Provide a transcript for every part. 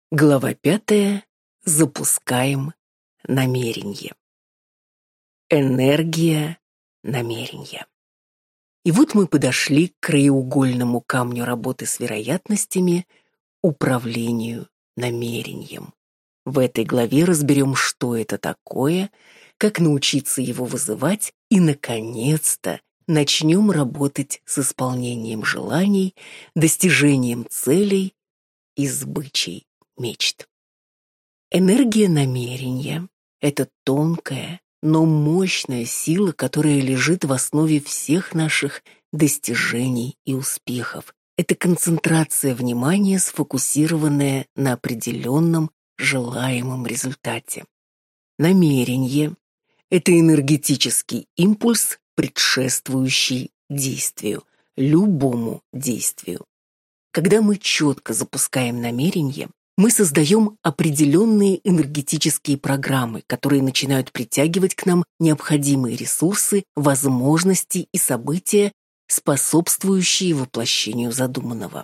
Глава 5. Запускаем намерение. Энергия намерения. И вот мы подошли к краеугольному камню работы с вероятностями — управлению намерением. В этой главе разберем, что это такое, как научиться его вызывать и, наконец-то, начнем работать с исполнением желаний, достижением целей и сбычей мечт. Энергия намерения — это тонкая, но мощная сила, которая лежит в основе всех наших достижений и успехов. Это концентрация внимания, сфокусированная на определенном желаемом результате. Намерение — это энергетический импульс, предшествующий действию, любому действию. Когда мы четко запускаем намерение, мы создаем определенные энергетические программы, которые начинают притягивать к нам необходимые ресурсы, возможности и события, способствующие воплощению задуманного.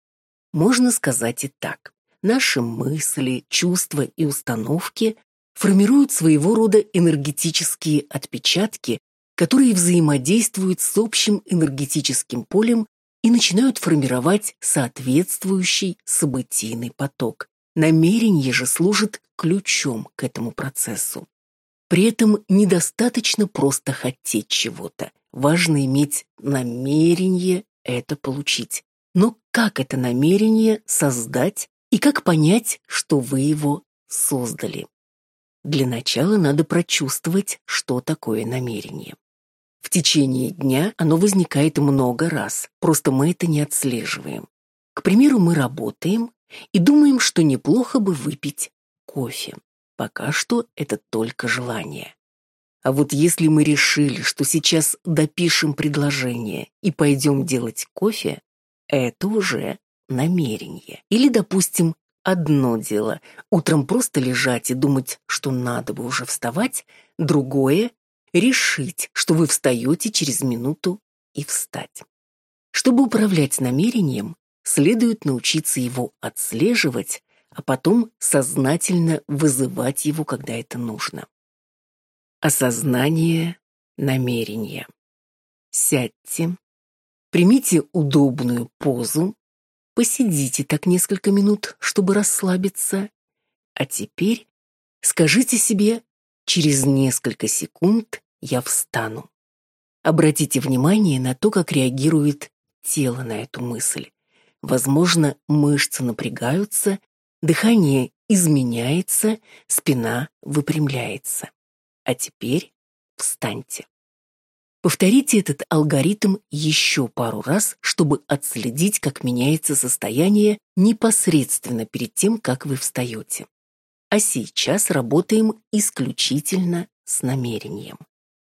Можно сказать и так. Наши мысли, чувства и установки формируют своего рода энергетические отпечатки, которые взаимодействуют с общим энергетическим полем и начинают формировать соответствующий событийный поток. Намерение же служит ключом к этому процессу. При этом недостаточно просто хотеть чего-то. Важно иметь намерение это получить. Но как это намерение создать и как понять, что вы его создали? Для начала надо прочувствовать, что такое намерение. В течение дня оно возникает много раз, просто мы это не отслеживаем. К примеру, мы работаем и думаем, что неплохо бы выпить кофе. Пока что это только желание. А вот если мы решили, что сейчас допишем предложение и пойдем делать кофе, это уже намерение. Или, допустим, одно дело — утром просто лежать и думать, что надо бы уже вставать, другое — решить, что вы встаете через минуту и встать. Чтобы управлять намерением, следует научиться его отслеживать, а потом сознательно вызывать его, когда это нужно. Осознание намерения. Сядьте, примите удобную позу, посидите так несколько минут, чтобы расслабиться, а теперь скажите себе: через несколько секунд я встану. Обратите внимание на то, как реагирует тело на эту мысль. Возможно, мышцы напрягаются, дыхание изменяется, спина выпрямляется. А теперь встаньте. Повторите этот алгоритм еще пару раз, чтобы отследить, как меняется состояние непосредственно перед тем, как вы встаете. А сейчас работаем исключительно с намерением.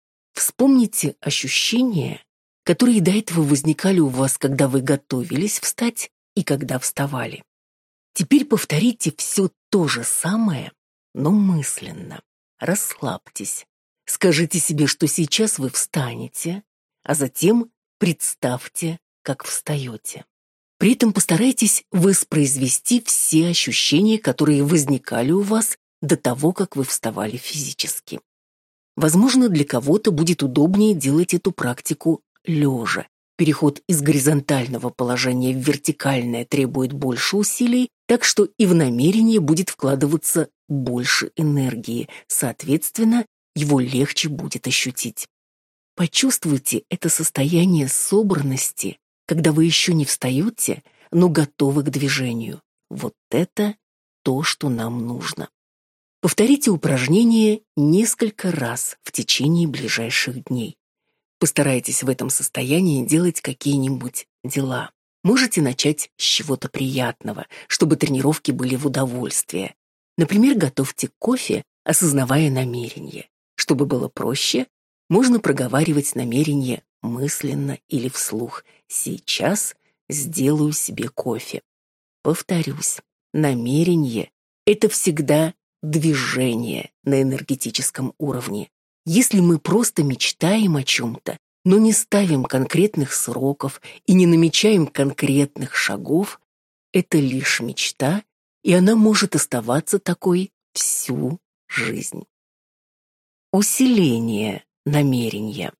Вспомните ощущения, которые до этого возникали у вас, когда вы готовились встать и когда вставали. Теперь повторите все то же самое, но мысленно. Расслабьтесь. Скажите себе, что сейчас вы встанете, а затем представьте, как встаете. При этом постарайтесь воспроизвести все ощущения, которые возникали у вас до того, как вы вставали физически. Возможно, для кого-то будет удобнее делать эту практику лежа. Переход из горизонтального положения в вертикальное требует больше усилий, так что и в намерение будет вкладываться больше энергии, соответственно, его легче будет ощутить. Почувствуйте это состояние собранности, когда вы еще не встаете, но готовы к движению. Вот это то, что нам нужно. Повторите упражнение несколько раз в течение ближайших дней. Постарайтесь в этом состоянии делать какие-нибудь дела. Можете начать с чего-то приятного, чтобы тренировки были в удовольствие. Например, готовьте кофе, осознавая намерение. Чтобы было проще, можно проговаривать намерение мысленно или вслух. Сейчас сделаю себе кофе. Повторюсь, намерение — это всегда движение на энергетическом уровне. Если мы просто мечтаем о чем-то, но не ставим конкретных сроков и не намечаем конкретных шагов, это лишь мечта и она может оставаться такой всю жизнь. Усиление намерения.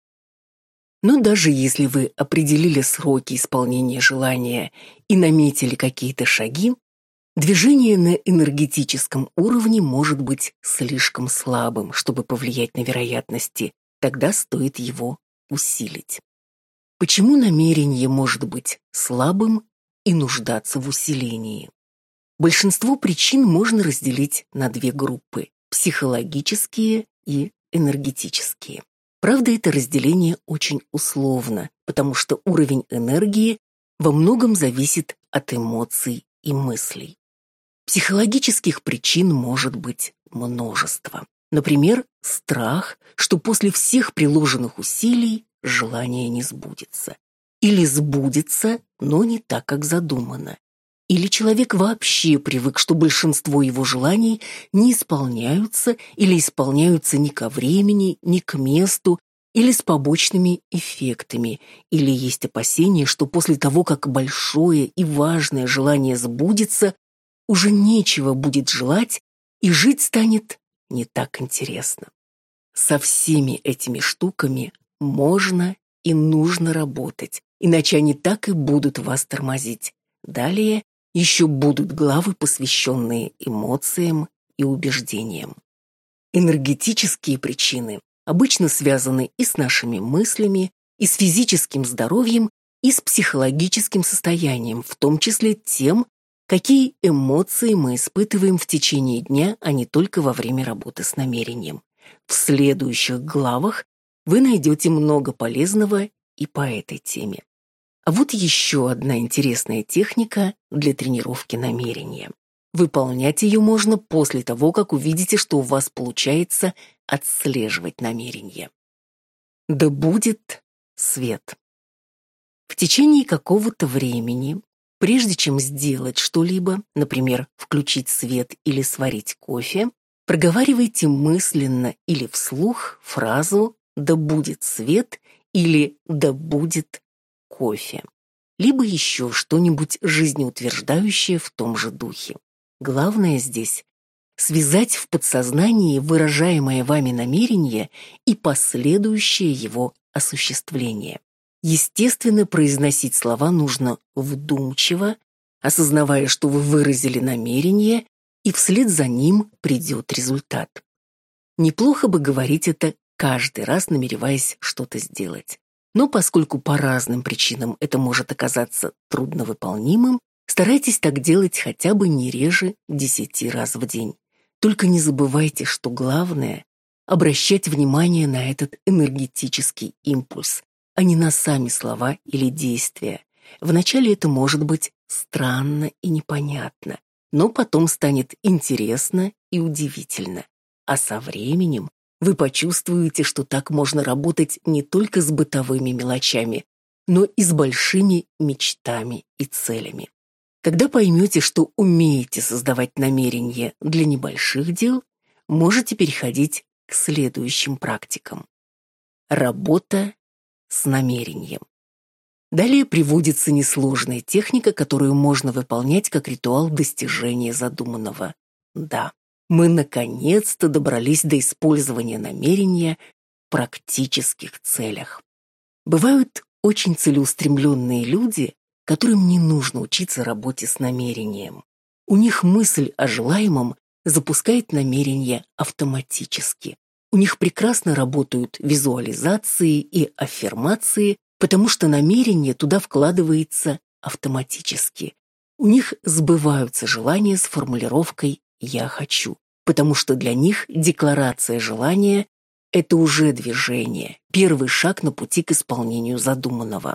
Но даже если вы определили сроки исполнения желания и наметили какие-то шаги, движение на энергетическом уровне может быть слишком слабым, чтобы повлиять на вероятности, тогда стоит его усилить. Почему намерение может быть слабым и нуждаться в усилении? Большинство причин можно разделить на две группы – психологические и энергетические. Правда, это разделение очень условно, потому что уровень энергии во многом зависит от эмоций и мыслей. Психологических причин может быть множество. Например, страх, что после всех приложенных усилий желание не сбудется. Или сбудется, но не так, как задумано. Или человек вообще привык, что большинство его желаний не исполняются или исполняются не ко времени, не к месту, или с побочными эффектами, или есть опасение, что после того, как большое и важное желание сбудется, уже нечего будет желать, и жить станет не так интересно. Со всеми этими штуками можно и нужно работать, иначе они так и будут вас тормозить. Далее еще будут главы, посвященные эмоциям и убеждениям. Энергетические причины обычно связаны и с нашими мыслями, и с физическим здоровьем, и с психологическим состоянием, в том числе тем, какие эмоции мы испытываем в течение дня, а не только во время работы с намерением. В следующих главах вы найдете много полезного и по этой теме. А вот еще одна интересная техника для тренировки намерения. Выполнять ее можно после того, как увидите, что у вас получается отслеживать намерение. Да будет свет. В течение какого-то времени, прежде чем сделать что-либо, например, включить свет или сварить кофе, проговаривайте мысленно или вслух фразу «да будет свет» или «да будет кофе», либо еще что-нибудь жизнеутверждающее в том же духе. Главное здесь – связать в подсознании выражаемое вами намерение и последующее его осуществление. Естественно, произносить слова нужно вдумчиво, осознавая, что вы выразили намерение, и вслед за ним придет результат. Неплохо бы говорить это каждый раз, намереваясь что-то сделать. Но поскольку по разным причинам это может оказаться трудновыполнимым, старайтесь так делать хотя бы не реже 10 раз в день. Только не забывайте, что главное – обращать внимание на этот энергетический импульс, а не на сами слова или действия. Вначале это может быть странно и непонятно, но потом станет интересно и удивительно. А со временем вы почувствуете, что так можно работать не только с бытовыми мелочами, но и с большими мечтами и целями. Когда поймете, что умеете создавать намерения для небольших дел, можете переходить к следующим практикам. Работа с намерением. Далее приводится несложная техника, которую можно выполнять как ритуал достижения задуманного. Да, мы наконец-то добрались до использования намерения в практических целях. Бывают очень целеустремленные люди, которым не нужно учиться работе с намерением. У них мысль о желаемом запускает намерение автоматически. У них прекрасно работают визуализации и аффирмации, потому что намерение туда вкладывается автоматически. У них сбываются желания с формулировкой «я хочу», потому что для них декларация желания – это уже движение, первый шаг на пути к исполнению задуманного.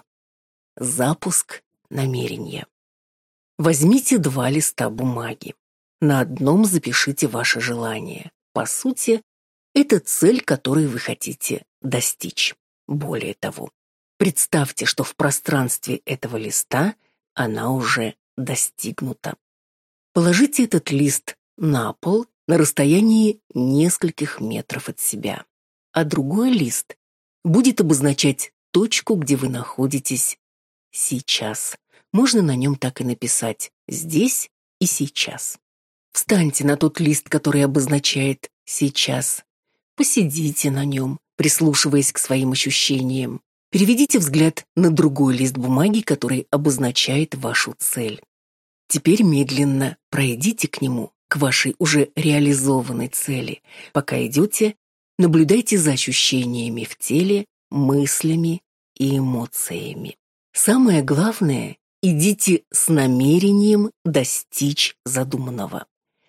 Запуск намерения. Возьмите 2 листа бумаги. На одном запишите ваше желание. По сути, это цель, которой вы хотите достичь. Более того, представьте, что в пространстве этого листа она уже достигнута. Положите этот лист на пол на расстоянии нескольких метров от себя, а другой лист будет обозначать точку, где вы находитесь сейчас. Можно на нем так и написать «здесь и сейчас». Встаньте на тот лист, который обозначает «сейчас». Посидите на нем, прислушиваясь к своим ощущениям. Переведите взгляд на другой лист бумаги, который обозначает вашу цель. Теперь медленно пройдите к нему, к вашей уже реализованной цели. Пока идете, наблюдайте за ощущениями в теле, мыслями и эмоциями. Самое главное, идите с намерением достичь задуманного.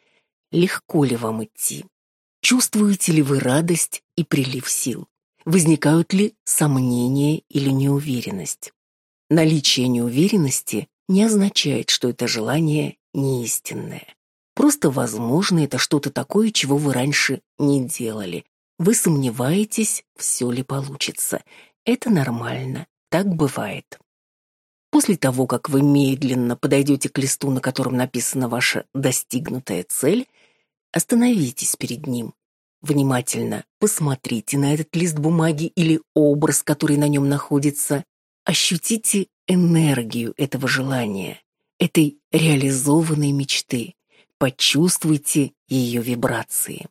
Легко ли вам идти? Чувствуете ли вы радость и прилив сил? Возникают ли сомнения или неуверенность? Наличие неуверенности не означает, что это желание неистинное. Просто, возможно, это что-то такое, чего вы раньше не делали. Вы сомневаетесь, все ли получится. Это нормально, так бывает. После того, как вы медленно подойдете к листу, на котором написана ваша достигнутая цель, остановитесь перед ним. Внимательно посмотрите на этот лист бумаги или образ, который на нем находится. Ощутите энергию этого желания, этой реализованной мечты. Почувствуйте ее вибрации.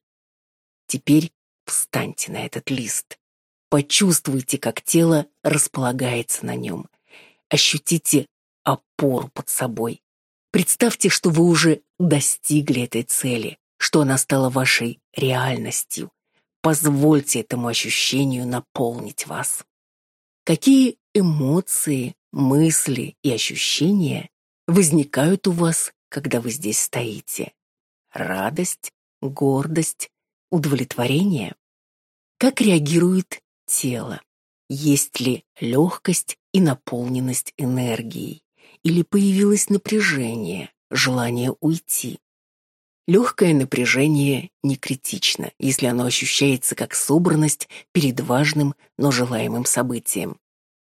Теперь встаньте на этот лист. Почувствуйте, как тело располагается на нем. Ощутите опору под собой. Представьте, что вы уже достигли этой цели, что она стала вашей реальностью. Позвольте этому ощущению наполнить вас. Какие эмоции, мысли и ощущения возникают у вас, когда вы здесь стоите? Радость, гордость, удовлетворение? Как реагирует тело? Есть ли легкость и наполненность энергией? Или появилось напряжение, желание уйти? Легкое напряжение не критично, если оно ощущается как собранность перед важным, но желаемым событием.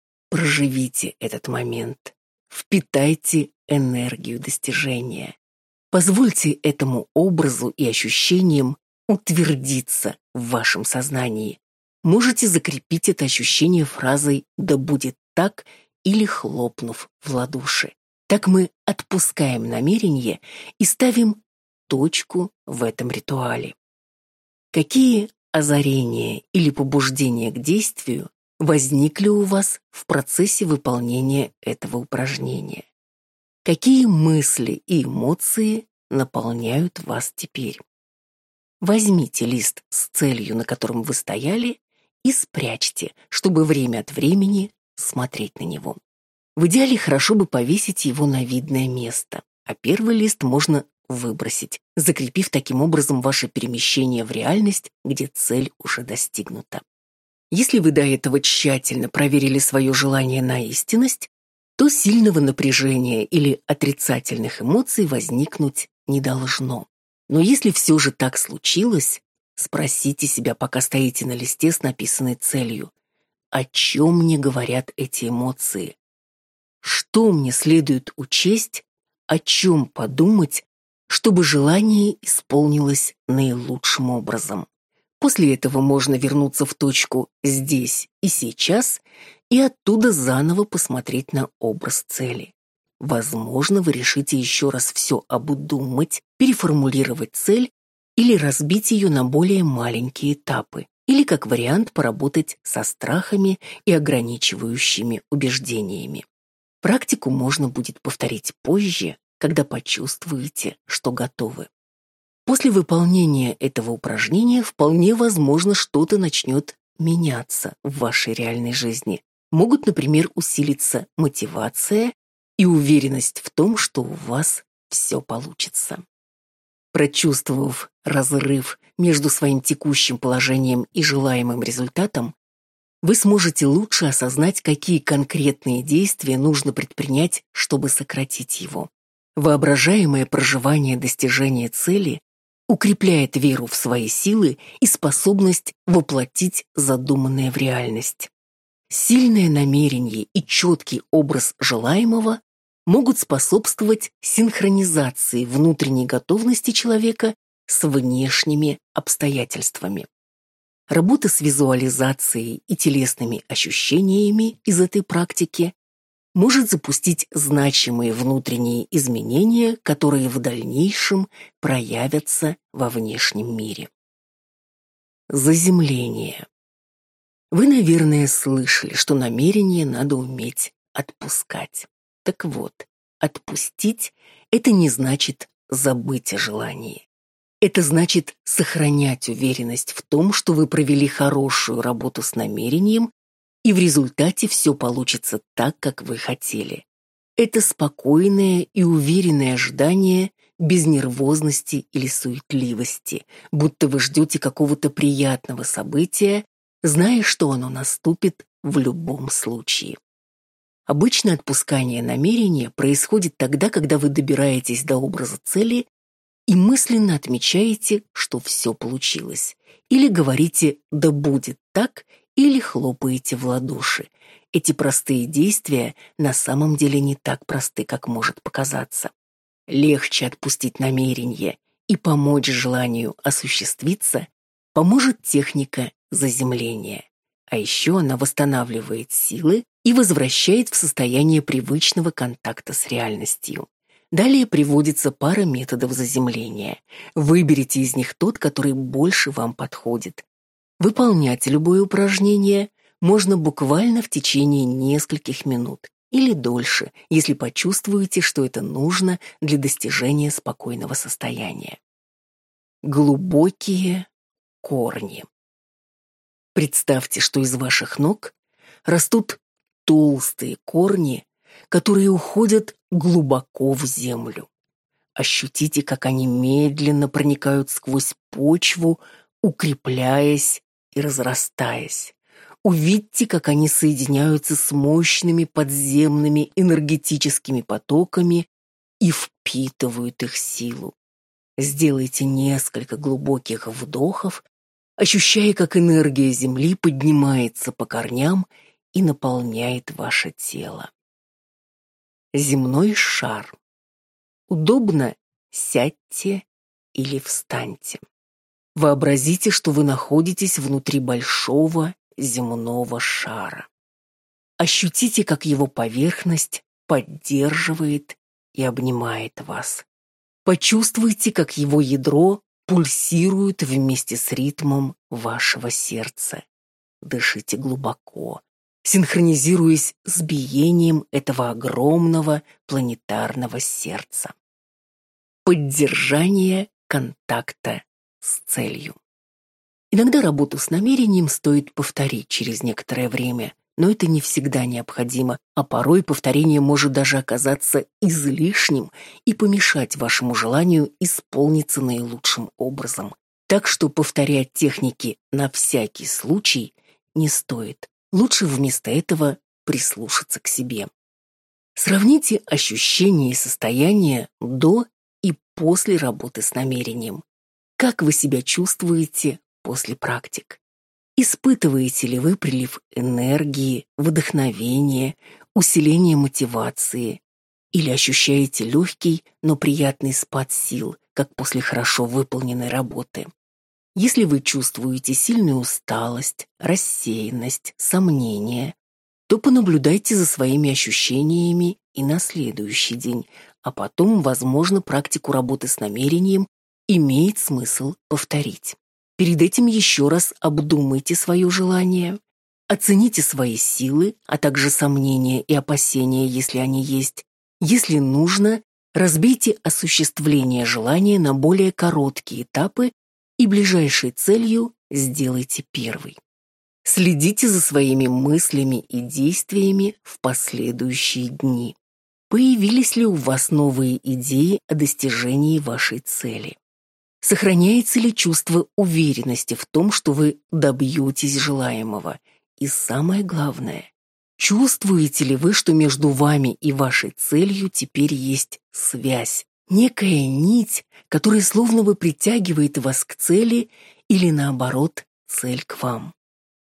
Проживите этот момент. Впитайте энергию достижения. Позвольте этому образу и ощущениям утвердиться в вашем сознании. Можете закрепить это ощущение фразой «да будет так» или хлопнув в ладоши. Так мы отпускаем намерение и ставим точку в этом ритуале. Какие озарения или побуждения к действию возникли у вас в процессе выполнения этого упражнения? Какие мысли и эмоции наполняют вас теперь? Возьмите лист с целью, на котором вы стояли, и спрячьте, чтобы время от времени смотреть на него. В идеале хорошо бы повесить его на видное место, а первый лист можно выбросить, закрепив таким образом ваше перемещение в реальность, где цель уже достигнута. Если вы до этого тщательно проверили свое желание на истинность, то сильного напряжения или отрицательных эмоций возникнуть не должно. Но если все же так случилось, спросите себя, пока стоите на листе с написанной целью, о чем мне говорят эти эмоции? Что мне следует учесть, о чем подумать, чтобы желание исполнилось наилучшим образом? После этого можно вернуться в точку «здесь и сейчас» и оттуда заново посмотреть на образ цели. Возможно, вы решите еще раз все обдумать, переформулировать цель или разбить ее на более маленькие этапы, или как вариант поработать со страхами и ограничивающими убеждениями. Практику можно будет повторить позже, когда почувствуете, что готовы. После выполнения этого упражнения вполне возможно что-то начнет меняться в вашей реальной жизни. Могут, например, усилиться мотивация и уверенность в том, что у вас все получится. Прочувствовав разрыв между своим текущим положением и желаемым результатом, вы сможете лучше осознать, какие конкретные действия нужно предпринять, чтобы сократить его. Воображаемое проживание достижения цели укрепляет веру в свои силы и способность воплотить задуманное в реальность. Сильное намерение и четкий образ желаемого могут способствовать синхронизации внутренней готовности человека с внешними обстоятельствами. Работа с визуализацией и телесными ощущениями из этой практики может запустить значимые внутренние изменения, которые в дальнейшем проявятся во внешнем мире. Заземление. Вы, наверное, слышали, что намерение надо уметь отпускать. Так вот, отпустить – это не значит забыть о желании. Это значит сохранять уверенность в том, что вы провели хорошую работу с намерением, и в результате все получится так, как вы хотели. Это спокойное и уверенное ожидание без нервозности или суетливости, будто вы ждете какого-то приятного события, зная, что оно наступит в любом случае. Обычно отпускание намерения происходит тогда, когда вы добираетесь до образа цели и мысленно отмечаете, что все получилось, или говорите «да будет так», или хлопаете в ладоши. Эти простые действия на самом деле не так просты, как может показаться. Легче отпустить намерение и помочь желанию осуществиться поможет техника заземления. А еще она восстанавливает силы и возвращает в состояние привычного контакта с реальностью. Далее приводится пара методов заземления. Выберите из них тот, который больше вам подходит. Выполнять любое упражнение можно буквально в течение нескольких минут или дольше, если почувствуете, что это нужно для достижения спокойного состояния. Глубокие корни. Представьте, что из ваших ног растут толстые корни, которые уходят глубоко в землю. Ощутите, как они медленно проникают сквозь почву, укрепляясь и разрастаясь. Увидьте, как они соединяются с мощными подземными энергетическими потоками и впитывают их силу. Сделайте несколько глубоких вдохов, ощущая, как энергия Земли поднимается по корням и наполняет ваше тело. Земной шар. Удобно сядьте или встаньте. Вообразите, что вы находитесь внутри большого земного шара. Ощутите, как его поверхность поддерживает и обнимает вас. Почувствуйте, как его ядро пульсирует вместе с ритмом вашего сердца. Дышите глубоко, синхронизируясь с биением этого огромного планетарного сердца. Поддержание контакта с целью. Иногда работу с намерением стоит повторить через некоторое время, но это не всегда необходимо, а порой повторение может даже оказаться излишним и помешать вашему желанию исполниться наилучшим образом. Так что повторять техники на всякий случай не стоит. Лучше вместо этого прислушаться к себе. Сравните ощущения и состояние до и после работы с намерением. Как вы себя чувствуете после практик? Испытываете ли вы прилив энергии, вдохновения, усиление мотивации? Или ощущаете легкий, но приятный спад сил, как после хорошо выполненной работы? Если вы чувствуете сильную усталость, рассеянность, сомнения, то понаблюдайте за своими ощущениями и на следующий день, а потом, возможно, практику работы с намерением имеет смысл повторить. Перед этим еще раз обдумайте свое желание, оцените свои силы, а также сомнения и опасения, если они есть. Если нужно, разбейте осуществление желания на более короткие этапы и ближайшей целью сделайте первый. Следите за своими мыслями и действиями в последующие дни. Появились ли у вас новые идеи о достижении вашей цели? Сохраняется ли чувство уверенности в том, что вы добьетесь желаемого? И самое главное, чувствуете ли вы, что между вами и вашей целью теперь есть связь, некая нить, которая словно бы притягивает вас к цели или, наоборот, цель к вам?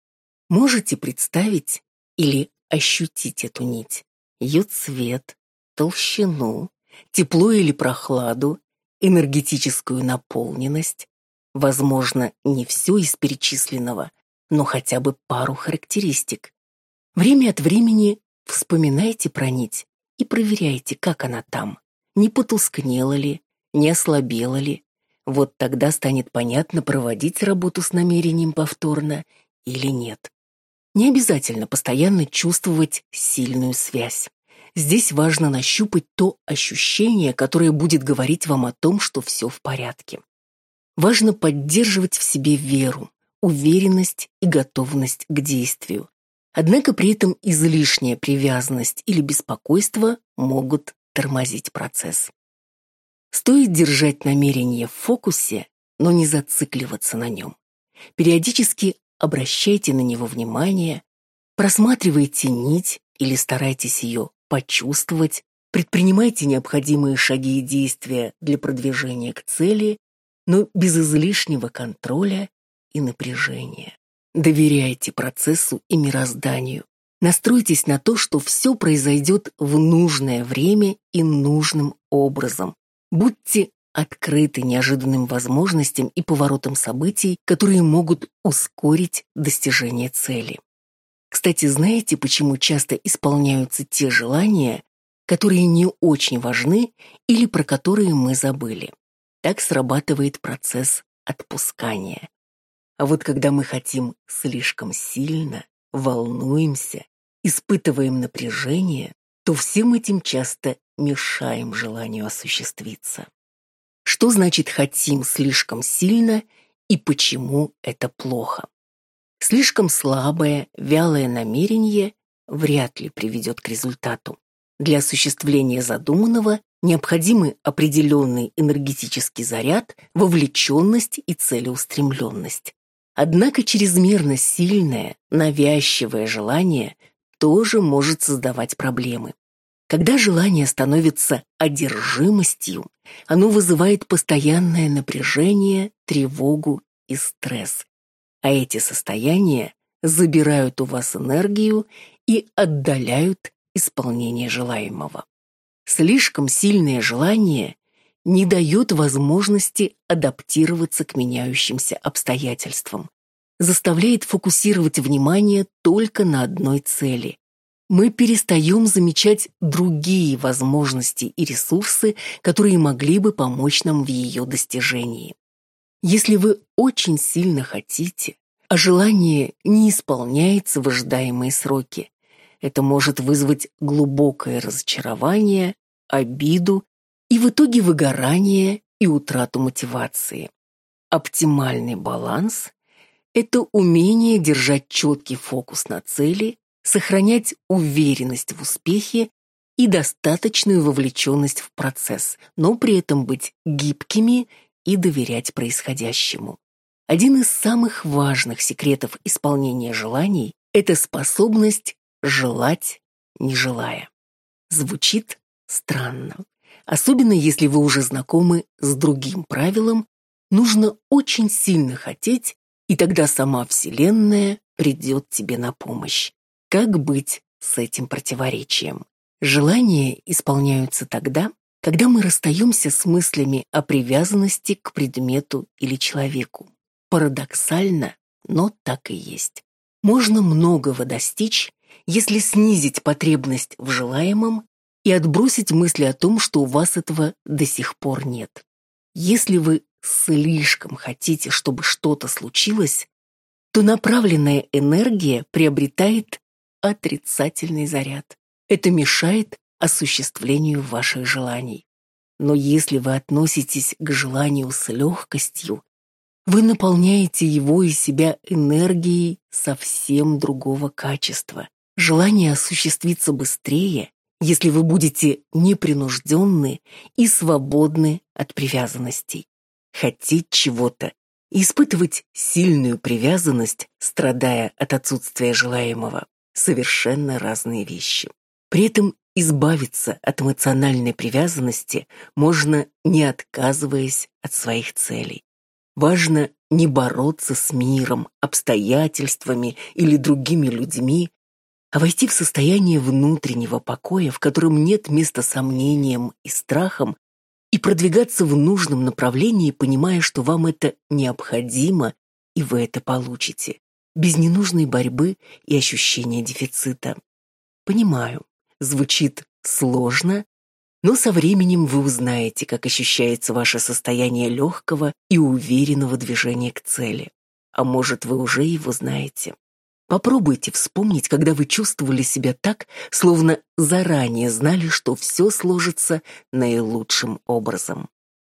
Можете представить или ощутить эту нить, ее цвет, толщину, тепло или прохладу, энергетическую наполненность, возможно, не все из перечисленного, но хотя бы пару характеристик. Время от времени вспоминайте про нить и проверяйте, как она там. Не потускнела ли, не ослабела ли. Вот тогда станет понятно, проводить работу с намерением повторно или нет. Не обязательно постоянно чувствовать сильную связь. Здесь важно нащупать то ощущение, которое будет говорить вам о том, что все в порядке. Важно поддерживать в себе веру, уверенность и готовность к действию. Однако при этом излишняя привязанность или беспокойство могут тормозить процесс. Стоит держать намерение в фокусе, но не зацикливаться на нем. Периодически обращайте на него внимание, просматривайте нить или старайтесь ее почувствовать, предпринимайте необходимые шаги и действия для продвижения к цели, но без излишнего контроля и напряжения. Доверяйте процессу и мирозданию. Настройтесь на то, что все произойдет в нужное время и нужным образом. Будьте открыты неожиданным возможностям и поворотам событий, которые могут ускорить достижение цели. Кстати, знаете, почему часто исполняются те желания, которые не очень важны или про которые мы забыли? Так срабатывает процесс отпускания. А вот когда мы хотим слишком сильно, волнуемся, испытываем напряжение, то всем этим часто мешаем желанию осуществиться. Что значит «хотим слишком сильно» и почему это плохо? Слишком слабое, вялое намерение вряд ли приведет к результату. Для осуществления задуманного необходимы определенный энергетический заряд, вовлеченность и целеустремленность. Однако чрезмерно сильное, навязчивое желание тоже может создавать проблемы. Когда желание становится одержимостью, оно вызывает постоянное напряжение, тревогу и стресс. А эти состояния забирают у вас энергию и отдаляют исполнение желаемого. Слишком сильное желание не дает возможности адаптироваться к меняющимся обстоятельствам, заставляет фокусировать внимание только на одной цели. Мы перестаем замечать другие возможности и ресурсы, которые могли бы помочь нам в ее достижении. Если вы очень сильно хотите, а желание не исполняется в ожидаемые сроки, это может вызвать глубокое разочарование, обиду и в итоге выгорание и утрату мотивации. Оптимальный баланс – это умение держать четкий фокус на цели, сохранять уверенность в успехе и достаточную вовлеченность в процесс, но при этом быть гибкими и доверять происходящему. Один из самых важных секретов исполнения желаний – это способность желать, не желая. Звучит странно. Особенно если вы уже знакомы с другим правилом, нужно очень сильно хотеть, и тогда сама Вселенная придет тебе на помощь. Как быть с этим противоречием? Желания исполняются тогда, когда мы расстаемся с мыслями о привязанности к предмету или человеку. Парадоксально, но так и есть. Можно многого достичь, если снизить потребность в желаемом и отбросить мысли о том, что у вас этого до сих пор нет. Если вы слишком хотите, чтобы что-то случилось, то направленная энергия приобретает отрицательный заряд. Это мешает осуществлению ваших желаний. Но если вы относитесь к желанию с легкостью, вы наполняете его и себя энергией совсем другого качества. Желание осуществится быстрее, если вы будете непринужденны и свободны от привязанностей. Хотеть чего-то и испытывать сильную привязанность, страдая от отсутствия желаемого, совершенно разные вещи. При этом избавиться от эмоциональной привязанности можно, не отказываясь от своих целей. Важно не бороться с миром, обстоятельствами или другими людьми, а войти в состояние внутреннего покоя, в котором нет места сомнениям и страхам, и продвигаться в нужном направлении, понимая, что вам это необходимо, и вы это получите, без ненужной борьбы и ощущения дефицита. Понимаю, звучит сложно, но со временем вы узнаете, как ощущается ваше состояние легкого и уверенного движения к цели. А может, вы уже его знаете. Попробуйте вспомнить, когда вы чувствовали себя так, словно заранее знали, что все сложится наилучшим образом.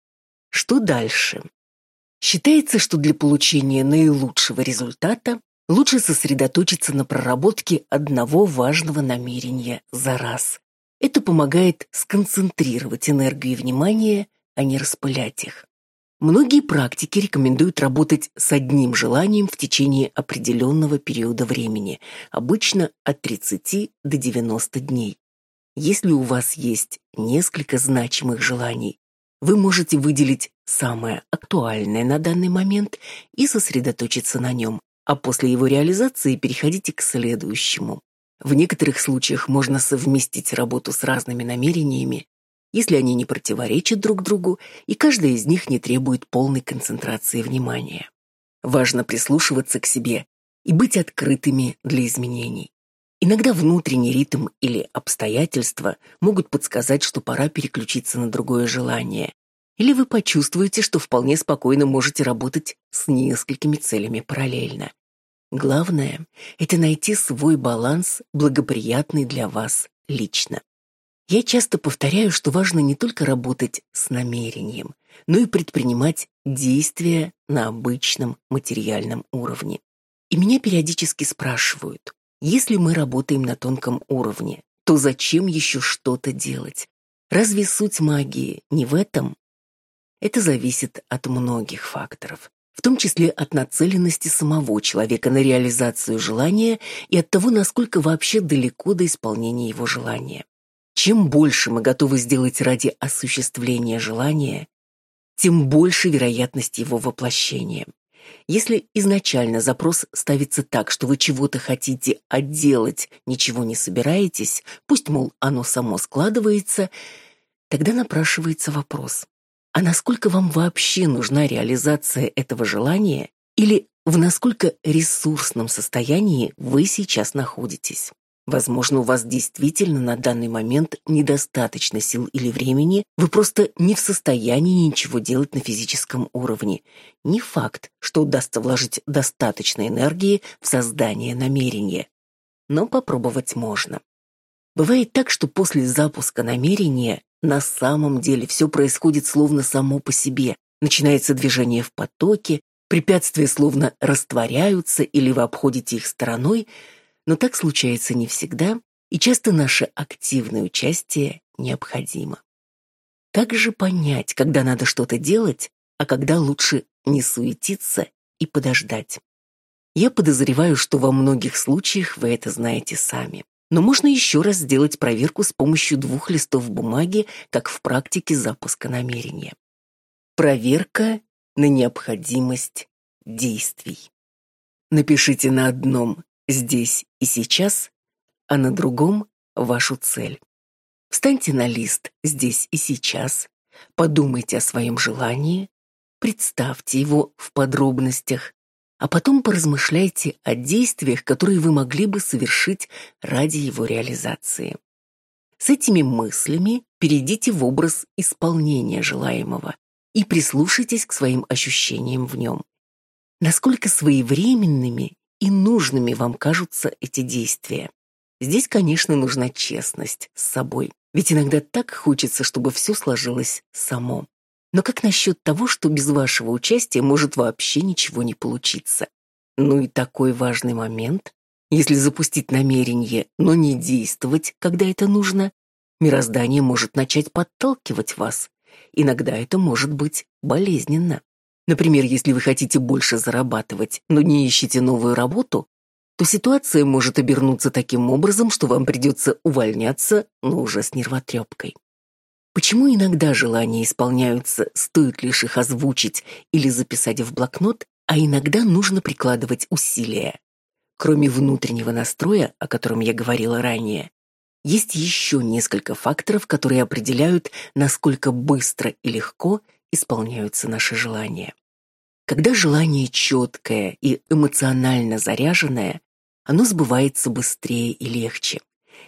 Что дальше? Считается, что для получения наилучшего результата лучше сосредоточиться на проработке одного важного намерения за раз. Это помогает сконцентрировать энергию и внимание, а не распылять их. Многие практики рекомендуют работать с одним желанием в течение определенного периода времени, обычно от 30 до 90 дней. Если у вас есть несколько значимых желаний, вы можете выделить самое актуальное на данный момент и сосредоточиться на нем, а после его реализации переходите к следующему. В некоторых случаях можно совместить работу с разными намерениями, если они не противоречат друг другу, и каждая из них не требует полной концентрации внимания. Важно прислушиваться к себе и быть открытыми для изменений. Иногда внутренний ритм или обстоятельства могут подсказать, что пора переключиться на другое желание, или вы почувствуете, что вполне спокойно можете работать с несколькими целями параллельно. Главное – это найти свой баланс, благоприятный для вас лично. Я часто повторяю, что важно не только работать с намерением, но и предпринимать действия на обычном материальном уровне. И меня периодически спрашивают, если мы работаем на тонком уровне, то зачем еще что-то делать? Разве суть магии не в этом? Это зависит от многих факторов, в том числе от нацеленности самого человека на реализацию желания и от того, насколько вообще далеко до исполнения его желания. Чем больше мы готовы сделать ради осуществления желания, тем больше вероятность его воплощения. Если изначально запрос ставится так, что вы чего-то хотите, а делать ничего не собираетесь, пусть, мол, оно само складывается, тогда напрашивается вопрос: а насколько вам вообще нужна реализация этого желания или в насколько ресурсном состоянии вы сейчас находитесь? Возможно, у вас действительно на данный момент недостаточно сил или времени, вы просто не в состоянии ничего делать на физическом уровне. Не факт, что удастся вложить достаточно энергии в создание намерения. Но попробовать можно. Бывает так, что после запуска намерения на самом деле все происходит словно само по себе. Начинается движение в потоке, препятствия словно растворяются или вы обходите их стороной, но так случается не всегда, и часто наше активное участие необходимо. Как же понять, когда надо что-то делать, а когда лучше не суетиться и подождать? Я подозреваю, что во многих случаях вы это знаете сами. Но можно еще раз сделать проверку с помощью 2 листов бумаги, как в практике запуска намерения. Проверка на необходимость действий. Напишите на одном «здесь и сейчас», а на другом вашу цель. Встаньте на лист «здесь и сейчас», подумайте о своем желании, представьте его в подробностях, а потом поразмышляйте о действиях, которые вы могли бы совершить ради его реализации. С этими мыслями перейдите в образ исполнения желаемого и прислушайтесь к своим ощущениям в нем. Насколько своевременными и нужными вам кажутся эти действия. Здесь, конечно, нужна честность с собой, ведь иногда так хочется, чтобы все сложилось само. Но как насчет того, что без вашего участия может вообще ничего не получиться? Ну и такой важный момент. Если запустить намерение, но не действовать, когда это нужно, мироздание может начать подталкивать вас. Иногда это может быть болезненно. Например, если вы хотите больше зарабатывать, но не ищете новую работу, то ситуация может обернуться таким образом, что вам придется увольняться, но уже с нервотрепкой. Почему иногда желания исполняются, стоит лишь их озвучить или записать в блокнот, а иногда нужно прикладывать усилия? Кроме внутреннего настроя, о котором я говорила ранее, есть еще несколько факторов, которые определяют, насколько быстро и легко исполняются наши желания. Когда желание четкое и эмоционально заряженное, оно сбывается быстрее и легче.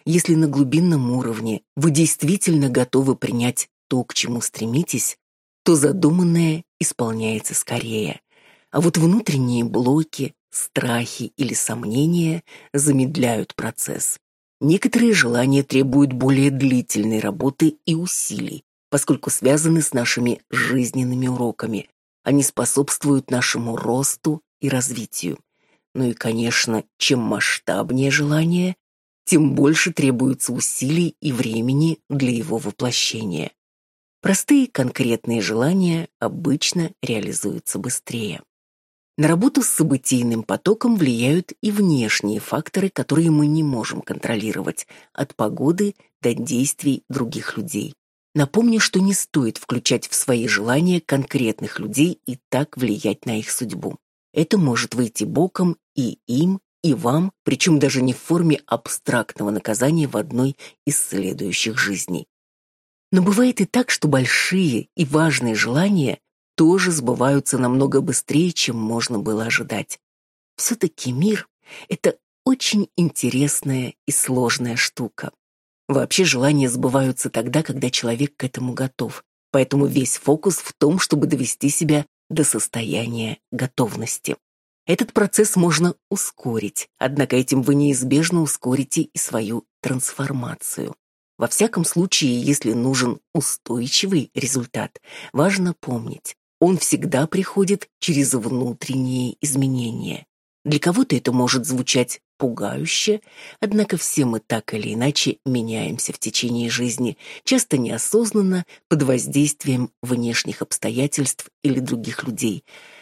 если на глубинном уровне вы действительно готовы принять то, к чему стремитесь, то задуманное исполняется скорее. А вот внутренние блоки, страхи или сомнения замедляют процесс. Некоторые желания требуют более длительной работы и усилий, поскольку связаны с нашими жизненными уроками. Они способствуют нашему росту и развитию. Ну и, конечно, чем масштабнее желание, тем больше требуется усилий и времени для его воплощения. Простые конкретные желания обычно реализуются быстрее. На работу с событийным потоком влияют и внешние факторы, которые мы не можем контролировать, от погоды до действий других людей. Напомню, что не стоит включать в свои желания конкретных людей и так влиять на их судьбу. Это может выйти боком и им, и вам, причем даже не в форме абстрактного наказания в одной из следующих жизней. Но бывает и так, что большие и важные желания тоже сбываются намного быстрее, чем можно было ожидать. Все-таки мир — это очень интересная и сложная штука. Вообще желания сбываются тогда, когда человек к этому готов, поэтому весь фокус в том, чтобы довести себя до состояния готовности. Этот процесс можно ускорить, однако этим вы неизбежно ускорите и свою трансформацию. Во всяком случае, если нужен устойчивый результат, важно помнить, он всегда приходит через внутренние изменения. Для кого-то это может звучать пугающе, однако все мы так или иначе меняемся в течение жизни, часто неосознанно, под воздействием внешних обстоятельств или других людей.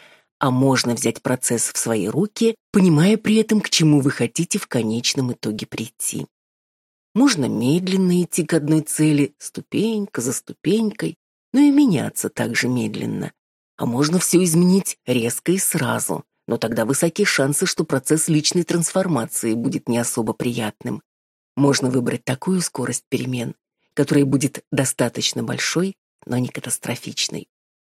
А можно взять процесс в свои руки, понимая при этом, к чему вы хотите в конечном итоге прийти. Можно медленно идти к одной цели, ступенька за ступенькой, но и меняться также медленно. А можно все изменить резко и сразу, но тогда высоки шансы, что процесс личной трансформации будет не особо приятным. Можно выбрать такую скорость перемен, которая будет достаточно большой, но не катастрофичной.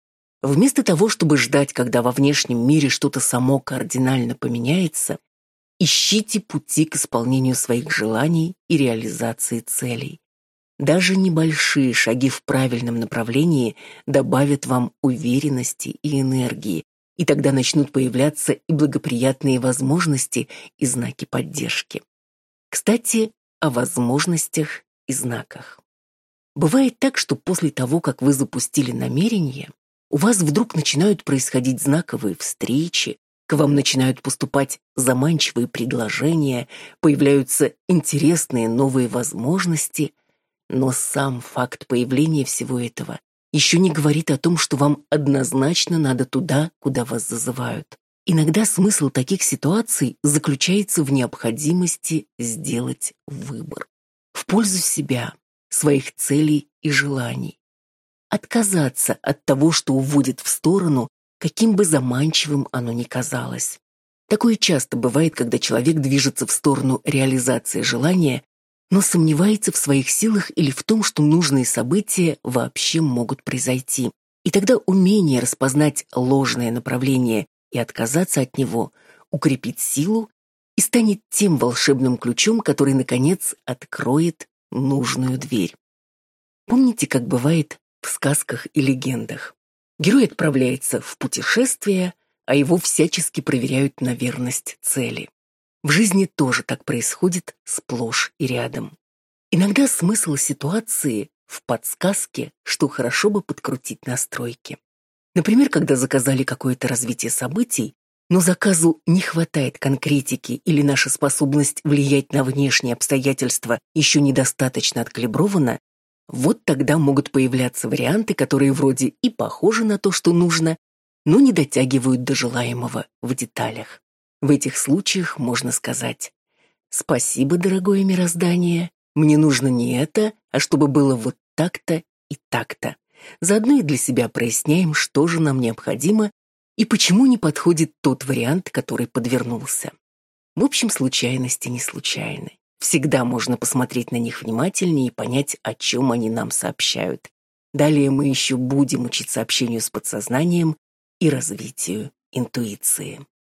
Вместо того, чтобы ждать, когда во внешнем мире что-то само кардинально поменяется, ищите пути к исполнению своих желаний и реализации целей. Даже небольшие шаги в правильном направлении добавят вам уверенности и энергии, и тогда начнут появляться и благоприятные возможности, и знаки поддержки. Кстати, о возможностях и знаках. Бывает так, что после того, как вы запустили намерение, у вас вдруг начинают происходить знаковые встречи, к вам начинают поступать заманчивые предложения, появляются интересные новые возможности, но сам факт появления всего этого еще не говорит о том, что вам однозначно надо туда, куда вас зазывают. Иногда смысл таких ситуаций заключается в необходимости сделать выбор в пользу себя, своих целей и желаний. Отказаться от того, что уводит в сторону, каким бы заманчивым оно ни казалось. Такое часто бывает, когда человек движется в сторону реализации желания, но сомневается в своих силах или в том, что нужные события вообще могут произойти. И тогда умение распознать ложное направление и отказаться от него укрепит силу и станет тем волшебным ключом, который, наконец, откроет нужную дверь. Помните, как бывает в сказках и легендах? Герой отправляется в путешествие, а его всячески проверяют на верность цели. В жизни тоже так происходит сплошь и рядом. Иногда смысл ситуации в подсказке, что хорошо бы подкрутить настройки. Например, когда заказали какое-то развитие событий, но заказу не хватает конкретики или наша способность влиять на внешние обстоятельства еще недостаточно откалибрована, вот тогда могут появляться варианты, которые вроде и похожи на то, что нужно, но не дотягивают до желаемого в деталях. В этих случаях можно сказать: «Спасибо, дорогое мироздание, мне нужно не это, а чтобы было вот так-то и так-то». Заодно и для себя проясняем, что же нам необходимо и почему не подходит тот вариант, который подвернулся. В общем, случайности не случайны. Всегда можно посмотреть на них внимательнее и понять, о чем они нам сообщают. Далее мы еще будем учиться общению с подсознанием и развитию интуиции.